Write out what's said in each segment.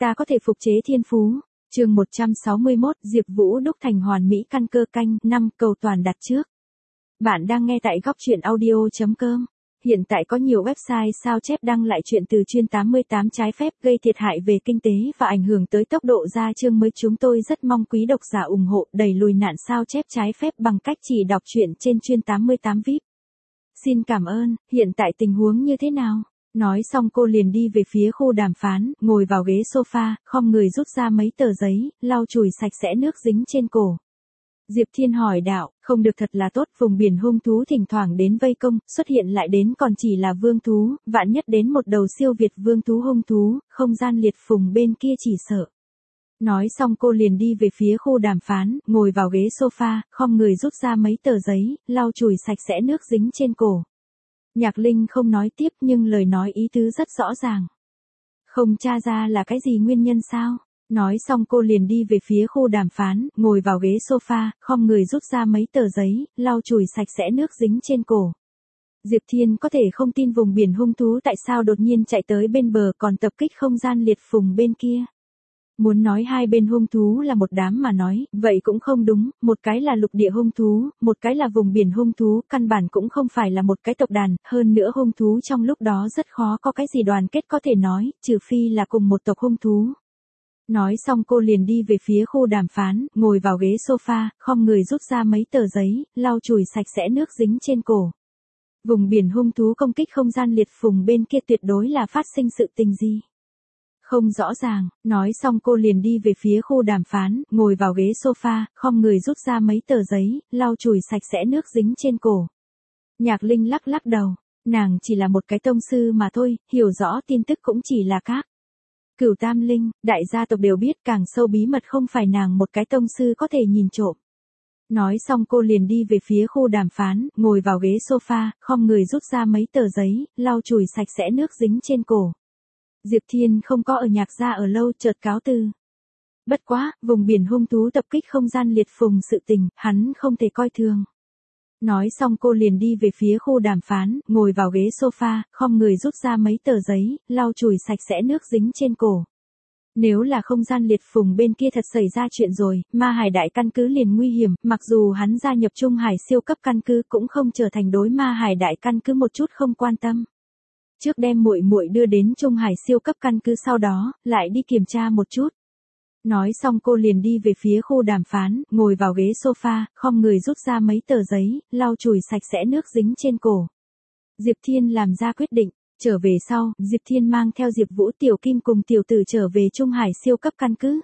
Ta có thể phục chế thiên phú. Chương 161, Diệp Vũ đúc thành hoàn mỹ căn cơ canh 5 cầu toàn đặt trước. Bạn đang nghe tại góc truyện audio.com. Hiện tại có nhiều website sao chép đăng lại chuyện từ chuyên 88 trái phép gây thiệt hại về kinh tế và ảnh hưởng tới tốc độ ra chương mới. Chúng tôi rất mong quý độc giả ủng hộ đẩy lùi nạn sao chép trái phép bằng cách chỉ đọc truyện trên chuyên 88 VIP. Xin cảm ơn. Hiện tại tình huống như thế nào? Nói xong cô liền đi về phía khu đàm phán, ngồi vào ghế sofa, khom người rút ra mấy tờ giấy, lau chùi sạch sẽ nước dính trên cổ. Diệp Thiên hỏi đạo, không được thật là tốt, vùng biển hung thú thỉnh thoảng đến vây công, xuất hiện lại đến còn chỉ là vương thú, vạn nhất đến một đầu siêu việt vương thú hung thú, không gian liệt phùng bên kia chỉ sợ. Nói xong cô liền đi về phía khu đàm phán, ngồi vào ghế sofa, khom người rút ra mấy tờ giấy, lau chùi sạch sẽ nước dính trên cổ. Nhạc Linh không nói tiếp nhưng lời nói ý tứ rất rõ ràng. Không tra ra là cái gì nguyên nhân sao? Nói xong cô liền đi về phía khu đàm phán, ngồi vào ghế sofa, khom người rút ra mấy tờ giấy, lau chùi sạch sẽ nước dính trên cổ. Diệp Thiên có thể không tin vùng biển hung thú tại sao đột nhiên chạy tới bên bờ còn tập kích không gian liệt phùng bên kia. Muốn nói hai bên hung thú là một đám mà nói, vậy cũng không đúng, một cái là lục địa hung thú, một cái là vùng biển hung thú, căn bản cũng không phải là một cái tộc đàn, hơn nữa hung thú trong lúc đó rất khó có cái gì đoàn kết có thể nói, trừ phi là cùng một tộc hung thú. Nói xong cô liền đi về phía khu đàm phán, ngồi vào ghế sofa, khom người rút ra mấy tờ giấy, lau chùi sạch sẽ nước dính trên cổ. Vùng biển hung thú công kích không gian liệt phùng bên kia tuyệt đối là phát sinh sự tình gì? Không rõ ràng, nói xong cô liền đi về phía khu đàm phán, ngồi vào ghế sofa, khom người rút ra mấy tờ giấy, lau chùi sạch sẽ nước dính trên cổ. Nhạc Linh lắc lắc đầu, nàng chỉ là một cái tông sư mà thôi, hiểu rõ tin tức cũng chỉ là các Cửu Tam Linh, đại gia tộc đều biết, càng sâu bí mật không phải nàng một cái tông sư có thể nhìn trộm. Nói xong cô liền đi về phía khu đàm phán, ngồi vào ghế sofa, khom người rút ra mấy tờ giấy, lau chùi sạch sẽ nước dính trên cổ. Diệp Thiên không có ở nhạc gia ở lâu, chợt cáo từ. Bất quá, vùng biển hung thú tập kích không gian liệt phùng sự tình, hắn không thể coi thường. Nói xong cô liền đi về phía khu đàm phán, ngồi vào ghế sofa, khom người rút ra mấy tờ giấy, lau chùi sạch sẽ nước dính trên cổ. Nếu là không gian liệt phùng bên kia thật xảy ra chuyện rồi, Ma Hải đại căn cứ liền nguy hiểm, mặc dù hắn gia nhập Trung Hải siêu cấp căn cứ cũng không trở thành đối Ma Hải đại căn cứ một chút không quan tâm. Trước đem muội muội đưa đến Trung Hải siêu cấp căn cứ, sau đó lại đi kiểm tra một chút. Nói xong cô liền đi về phía khu đàm phán, ngồi vào ghế sofa, khom người rút ra mấy tờ giấy, lau chùi sạch sẽ nước dính trên cổ. Diệp Thiên làm ra quyết định, trở về sau, Diệp Thiên mang theo Diệp Vũ, Tiểu Kim cùng Tiểu Tử trở về Trung Hải siêu cấp căn cứ.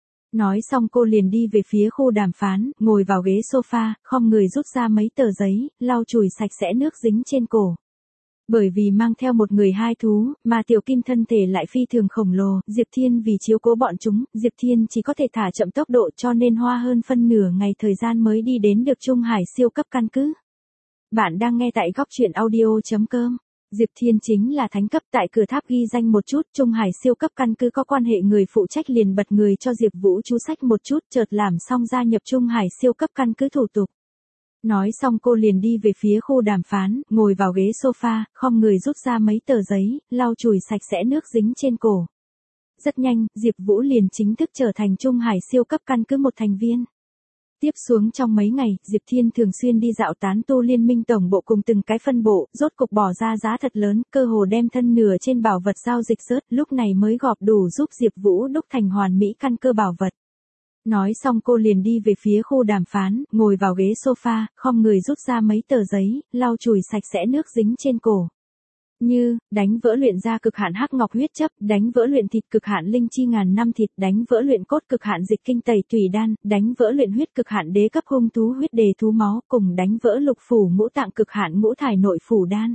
Nói xong cô liền đi về phía khu đàm phán, ngồi vào ghế sofa, khom người rút ra mấy tờ giấy, lau chùi sạch sẽ nước dính trên cổ. Bởi vì mang theo một người hai thú, mà Tiểu Kim thân thể lại phi thường khổng lồ, Diệp Thiên vì chiếu cố bọn chúng, Diệp Thiên chỉ có thể thả chậm tốc độ, cho nên hoa hơn phân nửa ngày thời gian mới đi đến được Trung Hải siêu cấp căn cứ. Bạn đang nghe tại góc truyện audio.com. Diệp Thiên chính là thánh cấp, tại cửa tháp ghi danh một chút, Trung Hải siêu cấp căn cứ có quan hệ người phụ trách liền bật người cho Diệp Vũ chú sách một chút, chợt làm xong gia nhập Trung Hải siêu cấp căn cứ thủ tục. Nói xong cô liền đi về phía khu đàm phán, ngồi vào ghế sofa, khom người rút ra mấy tờ giấy, lau chùi sạch sẽ nước dính trên cổ. Rất nhanh, Diệp Vũ liền chính thức trở thành Trung Hải siêu cấp căn cứ một thành viên. Tiếp xuống trong mấy ngày, Diệp Thiên thường xuyên đi dạo tán tu liên minh tổng bộ cùng từng cái phân bộ, rốt cục bỏ ra giá thật lớn, cơ hồ đem thân nửa trên bảo vật giao dịch rớt, lúc này mới gọp đủ giúp Diệp Vũ đúc thành hoàn mỹ căn cơ bảo vật. Nói xong cô liền đi về phía khu đàm phán, ngồi vào ghế sofa, khom người rút ra mấy tờ giấy, lau chùi sạch sẽ nước dính trên cổ. Như, đánh vỡ luyện ra cực hạn hắc ngọc huyết chấp, đánh vỡ luyện thịt cực hạn linh chi ngàn năm thịt, đánh vỡ luyện cốt cực hạn dịch kinh tẩy tùy đan, đánh vỡ luyện huyết cực hạn đế cấp hung thú huyết đề thú máu, cùng đánh vỡ lục phủ ngũ tạng cực hạn ngũ thải nội phủ đan.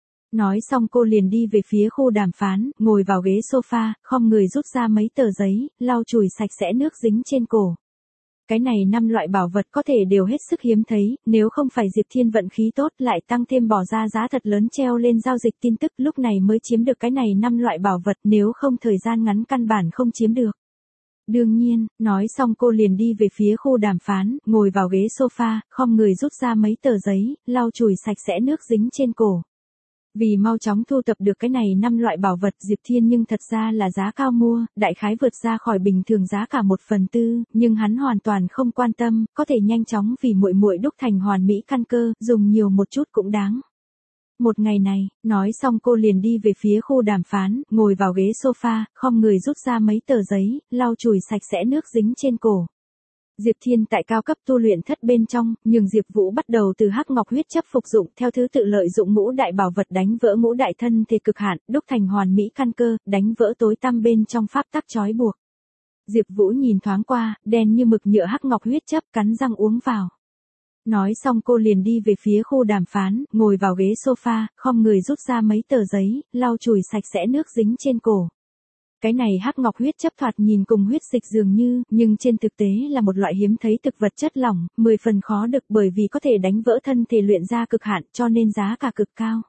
Nói xong cô liền đi về phía khu đàm phán, ngồi vào ghế sofa, khom người rút ra mấy tờ giấy, lau chùi sạch sẽ nước dính trên cổ. Cái này 5 loại bảo vật có thể đều hết sức hiếm thấy, nếu không phải Diệp Thiên vận khí tốt lại tăng thêm bỏ ra giá thật lớn treo lên giao dịch tin tức, lúc này mới chiếm được cái này 5 loại bảo vật, nếu không thời gian ngắn căn bản không chiếm được. Đương nhiên, nói xong cô liền đi về phía khu đàm phán, ngồi vào ghế sofa, khom người rút ra mấy tờ giấy, lau chùi sạch sẽ nước dính trên cổ. Vì mau chóng thu tập được cái này 5 loại bảo vật Diệp Thiên nhưng thật ra là giá cao mua, đại khái vượt ra khỏi bình thường giá cả 1/4, nhưng hắn hoàn toàn không quan tâm, có thể nhanh chóng vì muội muội đúc thành hoàn mỹ căn cơ, dùng nhiều một chút cũng đáng. Một ngày này, nói xong cô liền đi về phía khu đàm phán, ngồi vào ghế sofa, khom người rút ra mấy tờ giấy, lau chùi sạch sẽ nước dính trên cổ. Diệp Thiên tại cao cấp tu luyện thất bên trong, nhưng Diệp Vũ bắt đầu từ hắc ngọc huyết chấp phục dụng theo thứ tự lợi dụng ngũ đại bảo vật đánh vỡ ngũ đại thân thể cực hạn, đúc thành hoàn mỹ căn cơ, đánh vỡ tối tăm bên trong pháp tắc trói buộc. Diệp Vũ nhìn thoáng qua, đen như mực nhựa hắc ngọc huyết chấp cắn răng uống vào. Nói xong cô liền đi về phía khu đàm phán, ngồi vào ghế sofa, khom người rút ra mấy tờ giấy, lau chùi sạch sẽ nước dính trên cổ. Cái này hắc ngọc huyết chấp thoạt nhìn cùng huyết dịch dường như, nhưng trên thực tế là một loại hiếm thấy thực vật chất lỏng, 10 phần khó được bởi vì có thể đánh vỡ thân thể luyện ra cực hạn cho nên giá cả cực cao.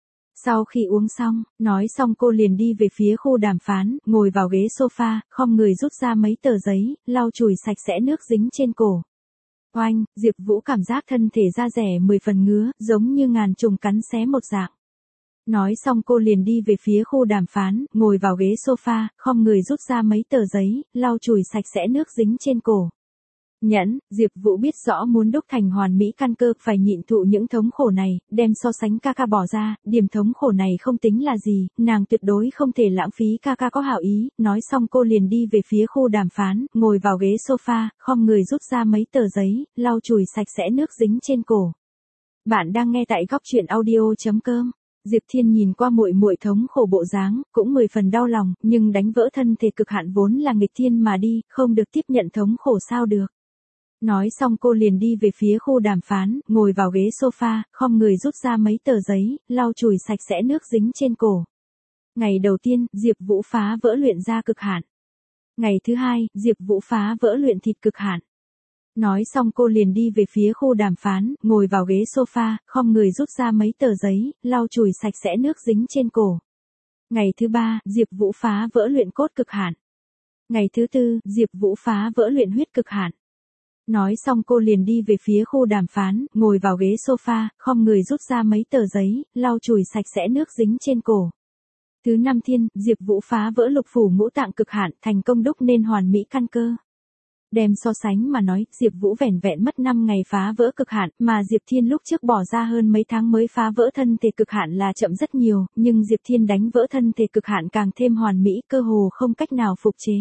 Sau khi uống xong, nói xong cô liền đi về phía khu đàm phán, ngồi vào ghế sofa, khom người rút ra mấy tờ giấy, lau chùi sạch sẽ nước dính trên cổ. Oanh, Diệp Vũ cảm giác thân thể da rẻ 10 phần ngứa, giống như ngàn trùng cắn xé một dạng. Nói xong cô liền đi về phía khu đàm phán, ngồi vào ghế sofa, khom người rút ra mấy tờ giấy, lau chùi sạch sẽ nước dính trên cổ. Nhẫn, Diệp Vũ biết rõ muốn đúc thành hoàn mỹ căn cơ phải nhịn thụ những thống khổ này, đem so sánh Kaka bỏ ra, điểm thống khổ này không tính là gì, nàng tuyệt đối không thể lãng phí Kaka có hảo ý, nói xong cô liền đi về phía khu đàm phán, ngồi vào ghế sofa, khom người rút ra mấy tờ giấy, lau chùi sạch sẽ nước dính trên cổ. Bạn đang nghe tại góc truyện audio.com. Diệp Thiên nhìn qua muội muội thống khổ bộ dáng, cũng 10 phần đau lòng, nhưng đánh vỡ thân thể cực hạn vốn là nghịch thiên mà đi, không được tiếp nhận thống khổ sao được. Nói xong cô liền đi về phía khu đàm phán, ngồi vào ghế sofa, khom người rút ra mấy tờ giấy, lau chùi sạch sẽ nước dính trên cổ. Ngày đầu tiên, Diệp Vũ phá vỡ luyện ra cực hạn. Ngày thứ hai, Diệp Vũ phá vỡ luyện thịt cực hạn. Nói xong cô liền đi về phía khu đàm phán, ngồi vào ghế sofa, khom người rút ra mấy tờ giấy, lau chùi sạch sẽ nước dính trên cổ. Ngày thứ ba, Diệp Vũ phá vỡ luyện cốt cực hạn. Ngày thứ tư, Diệp Vũ phá vỡ luyện huyết cực hạn. Nói xong cô liền đi về phía khu đàm phán, ngồi vào ghế sofa, khom người rút ra mấy tờ giấy, lau chùi sạch sẽ nước dính trên cổ. Thứ năm thiên, Diệp Vũ phá vỡ lục phủ ngũ tạng cực hạn, thành công đúc nên hoàn mỹ căn cơ. Đem so sánh mà nói, Diệp Vũ vẻn vẹn mất 5 ngày phá vỡ cực hạn, mà Diệp Thiên lúc trước bỏ ra hơn mấy tháng mới phá vỡ thân thể cực hạn là chậm rất nhiều, nhưng Diệp Thiên đánh vỡ thân thể cực hạn càng thêm hoàn mỹ, cơ hồ không cách nào phục chế.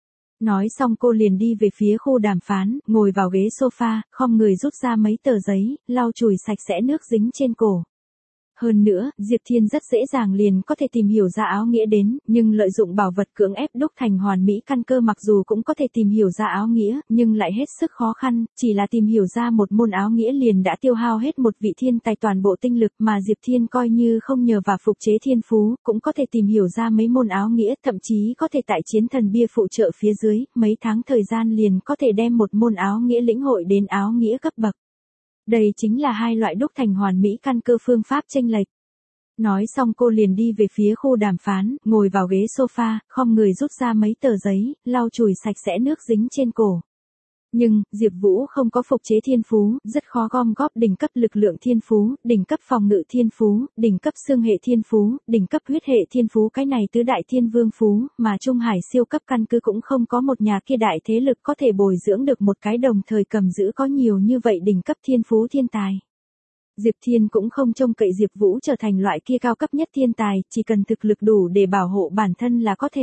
Nói xong cô liền đi về phía khu đàm phán, ngồi vào ghế sofa, khom người rút ra mấy tờ giấy, lau chùi sạch sẽ nước dính trên cổ. Hơn nữa, Diệp Thiên rất dễ dàng liền có thể tìm hiểu ra áo nghĩa đến, nhưng lợi dụng bảo vật cưỡng ép đúc thành hoàn mỹ căn cơ mặc dù cũng có thể tìm hiểu ra áo nghĩa, nhưng lại hết sức khó khăn, chỉ là tìm hiểu ra một môn áo nghĩa liền đã tiêu hao hết một vị thiên tài toàn bộ tinh lực mà Diệp Thiên coi như không nhờ vào phục chế thiên phú, cũng có thể tìm hiểu ra mấy môn áo nghĩa, thậm chí có thể tại chiến thần bia phụ trợ phía dưới, mấy tháng thời gian liền có thể đem một môn áo nghĩa lĩnh hội đến áo nghĩa cấp bậc. Đây chính là hai loại đúc thành hoàn mỹ căn cơ phương pháp chênh lệch. Nói xong cô liền đi về phía khu đàm phán, ngồi vào ghế sofa, khom người rút ra mấy tờ giấy, lau chùi sạch sẽ nước dính trên cổ. Nhưng, Diệp Vũ không có phục chế thiên phú, rất khó gom góp đỉnh cấp lực lượng thiên phú, đỉnh cấp phòng ngự thiên phú, đỉnh cấp xương hệ thiên phú, đỉnh cấp huyết hệ thiên phú cái này tứ đại thiên vương phú, mà Trung Hải siêu cấp căn cứ cũng không có một nhà kia đại thế lực có thể bồi dưỡng được một cái đồng thời cầm giữ có nhiều như vậy đỉnh cấp thiên phú thiên tài. Diệp Thiên cũng không trông cậy Diệp Vũ trở thành loại kia cao cấp nhất thiên tài, chỉ cần thực lực đủ để bảo hộ bản thân là có thể.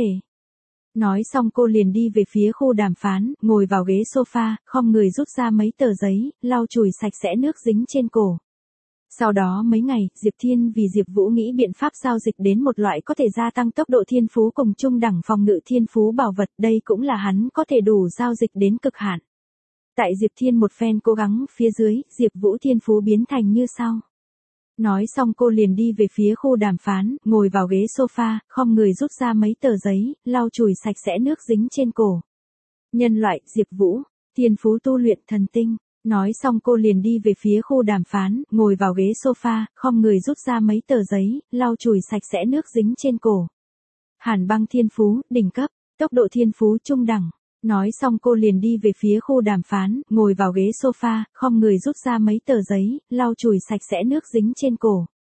Nói xong cô liền đi về phía khu đàm phán, ngồi vào ghế sofa, khom người rút ra mấy tờ giấy, lau chùi sạch sẽ nước dính trên cổ. Sau đó mấy ngày, Diệp Thiên vì Diệp Vũ nghĩ biện pháp giao dịch đến một loại có thể gia tăng tốc độ thiên phú cùng trung đẳng phòng ngự thiên phú bảo vật, đây cũng là hắn có thể đủ giao dịch đến cực hạn. Tại Diệp Thiên một phen cố gắng phía dưới, Diệp Vũ thiên phú biến thành như sau. Nói xong cô liền đi về phía khu đàm phán, ngồi vào ghế sofa, khom người rút ra mấy tờ giấy, lau chùi sạch sẽ nước dính trên cổ. Nhân loại, Diệp Vũ, thiên phú tu luyện thần tinh. Nói xong cô liền đi về phía khu đàm phán, ngồi vào ghế sofa, khom người rút ra mấy tờ giấy, lau chùi sạch sẽ nước dính trên cổ. Hàn băng thiên phú, đỉnh cấp, tốc độ thiên phú trung đẳng. Nói xong cô liền đi về phía khu đàm phán, ngồi vào ghế sofa, khom người rút ra mấy tờ giấy, lau chùi sạch sẽ nước dính trên cổ.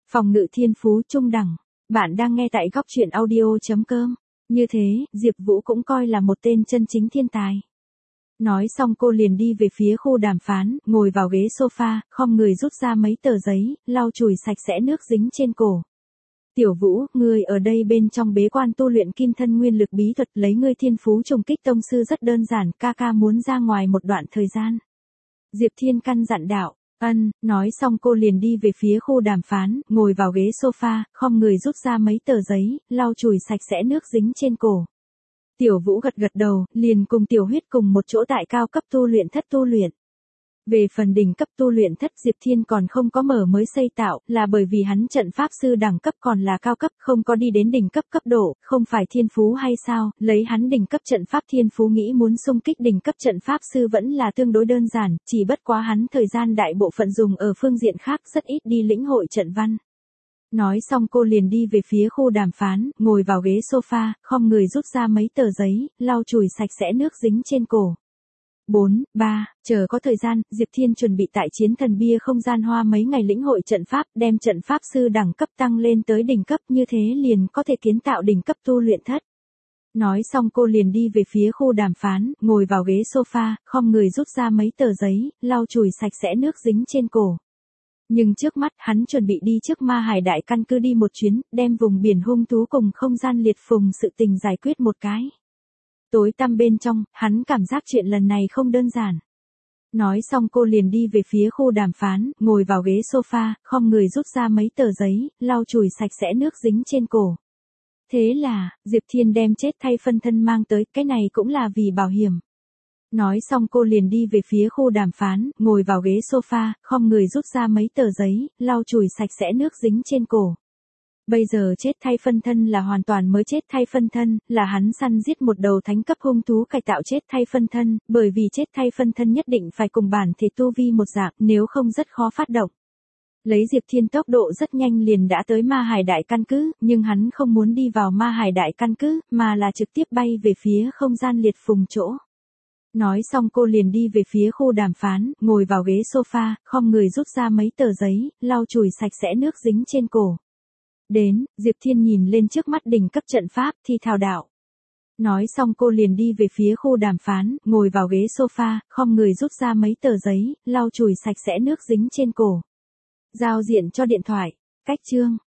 Phòng ngự thiên phú trung đẳng. Bạn đang nghe tại góc truyện audio.com. Như thế, Diệp Vũ cũng coi là một tên chân chính thiên tài. Nói xong cô liền đi về phía khu đàm phán, ngồi vào ghế sofa, khom người rút ra mấy tờ giấy, lau chùi sạch sẽ nước dính trên cổ. Tiểu Vũ, ngươi ở đây bên trong bế quan tu luyện kim thân nguyên lực bí thuật, lấy ngươi thiên phú trùng kích tông sư rất đơn giản, ca ca muốn ra ngoài một đoạn thời gian. Diệp Thiên căn dặn đạo. Nói xong cô liền đi về phía khu đàm phán, ngồi vào ghế sofa, khom người rút ra mấy tờ giấy, lau chùi sạch sẽ nước dính trên cổ. Tiểu Vũ gật gật đầu, liền cùng Tiểu Huyết cùng một chỗ tại cao cấp tu luyện thất tu luyện. Về phần đỉnh cấp tu luyện thất Diệp Thiên còn không có mở mới xây tạo, là bởi vì hắn trận pháp sư đẳng cấp còn là cao cấp, không có đi đến đỉnh cấp cấp độ, không phải thiên phú hay sao, lấy hắn đỉnh cấp trận pháp thiên phú nghĩ muốn xung kích đỉnh cấp trận pháp sư vẫn là tương đối đơn giản, chỉ bất quá hắn thời gian đại bộ phận dùng ở phương diện khác rất ít đi lĩnh hội trận văn. Nói xong cô liền đi về phía khu đàm phán, ngồi vào ghế sofa, khom người rút ra mấy tờ giấy, lau chùi sạch sẽ nước dính trên cổ. 3. Chờ có thời gian, Diệp Thiên chuẩn bị tại chiến thần bia không gian hoa mấy ngày lĩnh hội trận pháp, đem trận pháp sư đẳng cấp tăng lên tới đỉnh cấp, như thế liền có thể kiến tạo đỉnh cấp tu luyện thất. Nói xong cô liền đi về phía khu đàm phán, ngồi vào ghế sofa, khom người rút ra mấy tờ giấy, lau chùi sạch sẽ nước dính trên cổ. Nhưng trước mắt hắn chuẩn bị đi trước Ma Hải Đại căn cứ đi một chuyến, đem vùng biển hung thú cùng không gian liệt phùng sự tình giải quyết một cái. Tối tăm bên trong, hắn cảm giác chuyện lần này không đơn giản. Nói xong cô liền đi về phía khu đàm phán, ngồi vào ghế sofa, khom người rút ra mấy tờ giấy, lau chùi sạch sẽ nước dính trên cổ. Thế là, Diệp Thiên đem chết thay phân thân mang tới, cái này cũng là vì bảo hiểm. Nói xong cô liền đi về phía khu đàm phán, ngồi vào ghế sofa, khom người rút ra mấy tờ giấy, lau chùi sạch sẽ nước dính trên cổ. Bây giờ chết thay phân thân là hoàn toàn mới chết thay phân thân, là hắn săn giết một đầu thánh cấp hung thú cải tạo chết thay phân thân, bởi vì chết thay phân thân nhất định phải cùng bản thể tu vi một dạng, nếu không rất khó phát động. Lấy Diệp Thiên tốc độ rất nhanh liền đã tới Ma Hải Đại căn cứ, nhưng hắn không muốn đi vào Ma Hải Đại căn cứ, mà là trực tiếp bay về phía không gian liệt phùng chỗ. Nói xong cô liền đi về phía khu đàm phán, ngồi vào ghế sofa, khom người rút ra mấy tờ giấy, lau chùi sạch sẽ nước dính trên cổ. Đến, Diệp Thiên nhìn lên trước mắt đỉnh cấp trận pháp, thì thào đạo. Nói xong cô liền đi về phía khu đàm phán, ngồi vào ghế sofa, khom người rút ra mấy tờ giấy, lau chùi sạch sẽ nước dính trên cổ. Giao diện cho điện thoại. Cách chương.